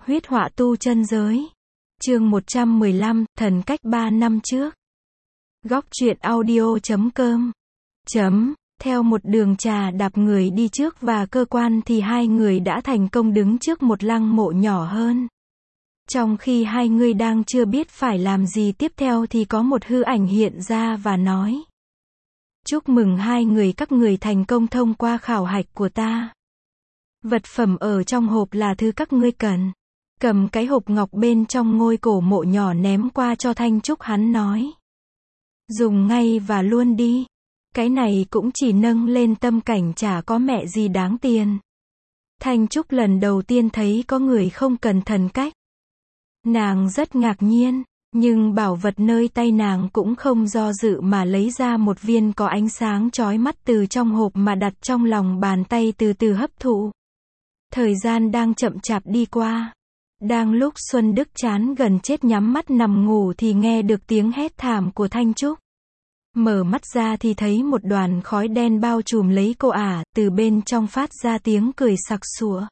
Huyết họa tu chân giới. Chương 115, thần cách 3 năm trước. Góc truyện audio.com. Theo một đường trà đạp người đi trước và cơ quan thì hai người đã thành công đứng trước một lăng mộ nhỏ hơn. Trong khi hai người đang chưa biết phải làm gì tiếp theo thì có một hư ảnh hiện ra và nói: chúc mừng hai người, các người thành công thông qua khảo hạch của ta. Vật phẩm ở trong hộp là thứ các ngươi cần. Cầm cái hộp ngọc bên trong ngôi cổ mộ nhỏ ném qua cho Thanh Trúc, hắn nói: dùng ngay và luôn đi. Cái này cũng chỉ nâng lên tâm cảnh, chả có mẹ gì đáng tiền. Thanh Trúc lần đầu tiên thấy có người không cần thần cách. Nàng rất ngạc nhiên, nhưng bảo vật nơi tay nàng cũng không do dự mà lấy ra một viên có ánh sáng chói mắt từ trong hộp mà đặt trong lòng bàn tay, từ từ hấp thụ. Thời gian đang chậm chạp đi qua. Đang lúc Xuân Đức chán gần chết nhắm mắt nằm ngủ thì nghe được tiếng hét thảm của Thanh Trúc. Mở mắt ra thì thấy một đoàn khói đen bao trùm lấy cô ả, từ bên trong phát ra tiếng cười sặc sụa.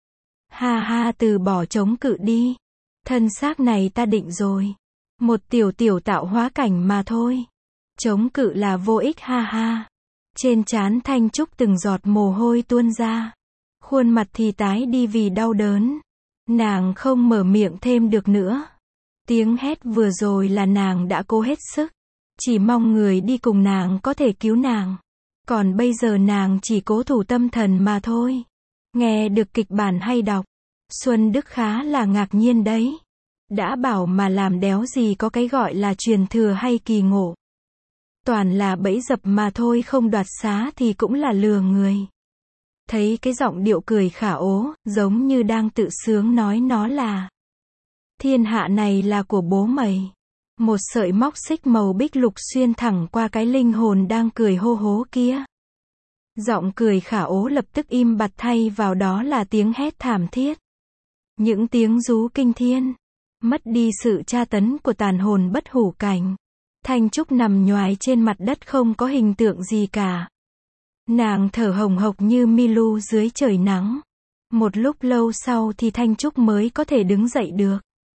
Ha ha, từ bỏ chống cự đi. Thân xác này ta định rồi. Một tiểu tạo hóa cảnh mà thôi. Chống cự là vô ích, ha ha. Trên trán Thanh Trúc từng giọt mồ hôi tuôn ra. Khuôn mặt thì tái đi vì đau đớn. Nàng không mở miệng thêm được nữa. Tiếng hét vừa rồi là nàng đã cố hết sức. Chỉ mong người đi cùng nàng có thể cứu nàng. Còn bây giờ nàng chỉ cố thủ tâm thần mà thôi. Nghe được kịch bản hay đọc, Xuân Đức khá là ngạc nhiên đấy. Đã bảo mà làm đéo gì có cái gọi là truyền thừa hay kỳ ngộ. Toàn là bẫy dập mà thôi, không đoạt xá thì cũng là lừa người. Thấy cái giọng điệu cười khả ố, giống như đang tự sướng nói nó là: thiên hạ này là của bố mày. Một sợi móc xích màu bích lục xuyên thẳng qua cái linh hồn đang cười hô hố kia. Giọng cười khả ố lập tức im bặt, thay vào đó là tiếng hét thảm thiết. Những tiếng rú kinh thiên. Mất đi sự tra tấn của tàn hồn bất hủ cảnh. Thanh Trúc nằm nhoài trên mặt đất không có hình tượng gì cả. Nàng thở hồng hộc như Milu dưới trời nắng. Một lúc lâu sau thì Thanh Trúc mới có thể đứng dậy được.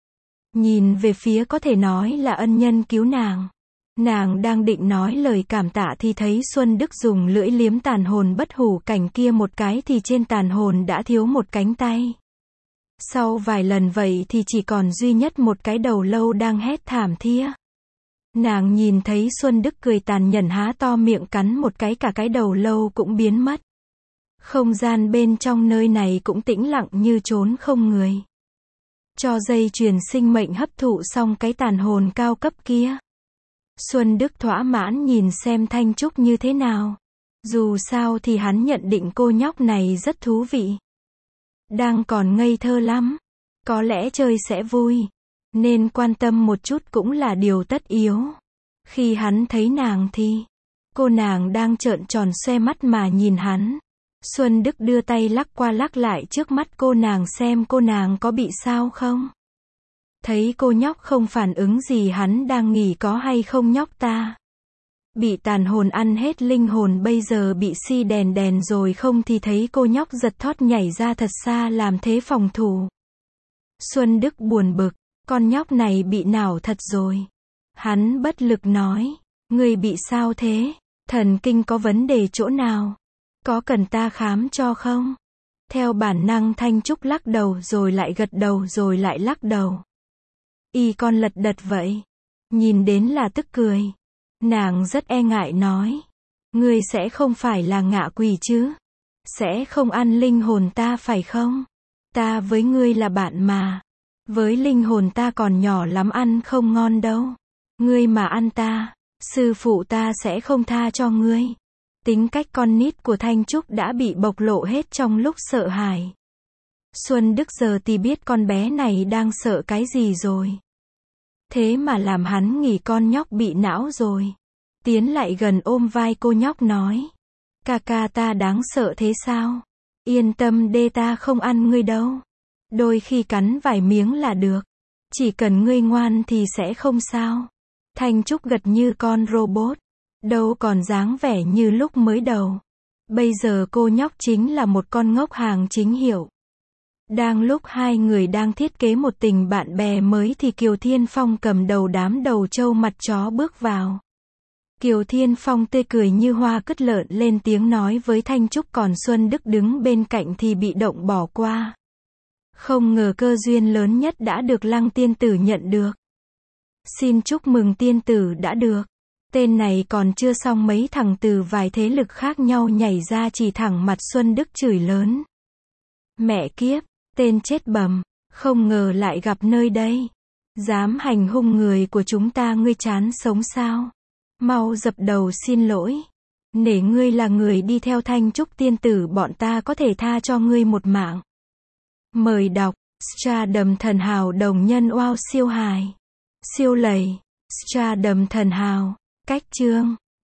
Nhìn về phía có thể nói là ân nhân cứu nàng. Nàng đang định nói lời cảm tạ thì thấy Xuân Đức dùng lưỡi liếm tàn hồn bất hủ cảnh kia một cái thì trên tàn hồn đã thiếu một cánh tay. Sau vài lần vậy thì chỉ còn duy nhất một cái đầu lâu đang hét thảm thía. Nàng nhìn thấy Xuân Đức cười tàn nhẫn há to miệng cắn một cái, cả cái đầu lâu cũng biến mất. Không gian bên trong nơi này cũng tĩnh lặng như chốn không người. Cho dây chuyền sinh mệnh hấp thụ xong cái tàn hồn cao cấp kia. Xuân Đức thỏa mãn nhìn xem Thanh Trúc như thế nào. Dù sao thì hắn nhận định cô nhóc này rất thú vị. Đang còn ngây thơ lắm. Có lẽ chơi sẽ vui. Nên quan tâm một chút cũng là điều tất yếu. Khi hắn thấy nàng thì cô nàng đang trợn tròn xoe mắt mà nhìn hắn. Xuân Đức đưa tay lắc qua lắc lại trước mắt cô nàng xem cô nàng có bị sao không. Thấy cô nhóc không phản ứng gì, hắn đang nghĩ có hay không nhóc ta bị tàn hồn ăn hết linh hồn, bây giờ bị si đèn rồi không thì thấy cô nhóc giật thót nhảy ra thật xa làm thế phòng thủ. Xuân Đức buồn bực, con nhóc này bị nào thật rồi. Hắn bất lực nói: người bị sao thế? Thần kinh có vấn đề chỗ nào? Có cần ta khám cho không? Theo bản năng Thanh Trúc lắc đầu rồi lại gật đầu rồi lại lắc đầu. Y con lật đật vậy. Nhìn đến là tức cười. Nàng rất e ngại nói: ngươi sẽ không phải là ngạ quỷ chứ? Sẽ không ăn linh hồn ta phải không? Ta với ngươi là bạn mà. Với linh hồn ta còn nhỏ lắm, ăn không ngon đâu. Ngươi mà ăn ta, sư phụ ta sẽ không tha cho ngươi. Tính cách con nít của Thanh Trúc đã bị bộc lộ hết trong lúc sợ hãi. Xuân Đức giờ thì biết con bé này đang sợ cái gì rồi. Thế mà làm hắn nghĩ con nhóc bị não rồi. Tiến lại gần ôm vai cô nhóc nói: ca ca ta đáng sợ thế sao? Yên tâm đê, ta không ăn ngươi đâu. Đôi khi cắn vài miếng là được. Chỉ cần ngươi ngoan thì sẽ không sao. Thanh Trúc gật như con robot. Đâu còn dáng vẻ như lúc mới đầu. Bây giờ cô nhóc chính là một con ngốc hàng chính hiệu. Đang lúc hai người đang thiết kế một tình bạn bè mới thì Kiều Thiên Phong cầm đầu đám đầu trâu mặt chó bước vào. Kiều Thiên Phong tươi cười như hoa cứt lợn lên tiếng nói với Thanh Trúc, còn Xuân Đức đứng bên cạnh thì bị động bỏ qua. Không ngờ cơ duyên lớn nhất đã được Lăng tiên tử nhận được. Xin chúc mừng tiên tử đã được. Tên này còn chưa xong, mấy thằng từ vài thế lực khác nhau nhảy ra chỉ thẳng mặt Xuân Đức chửi lớn. Mẹ kiếp, tên chết bầm, không ngờ lại gặp nơi đây. Dám hành hung người của chúng ta, ngươi chán sống sao? Mau dập đầu xin lỗi. Nể ngươi là người đi theo Thanh Trúc tiên tử, bọn ta có thể tha cho ngươi một mạng. Mời đọc, Stardom thần hào đồng nhân wow siêu hài. Siêu lầy, Stardom thần hào, cách chương.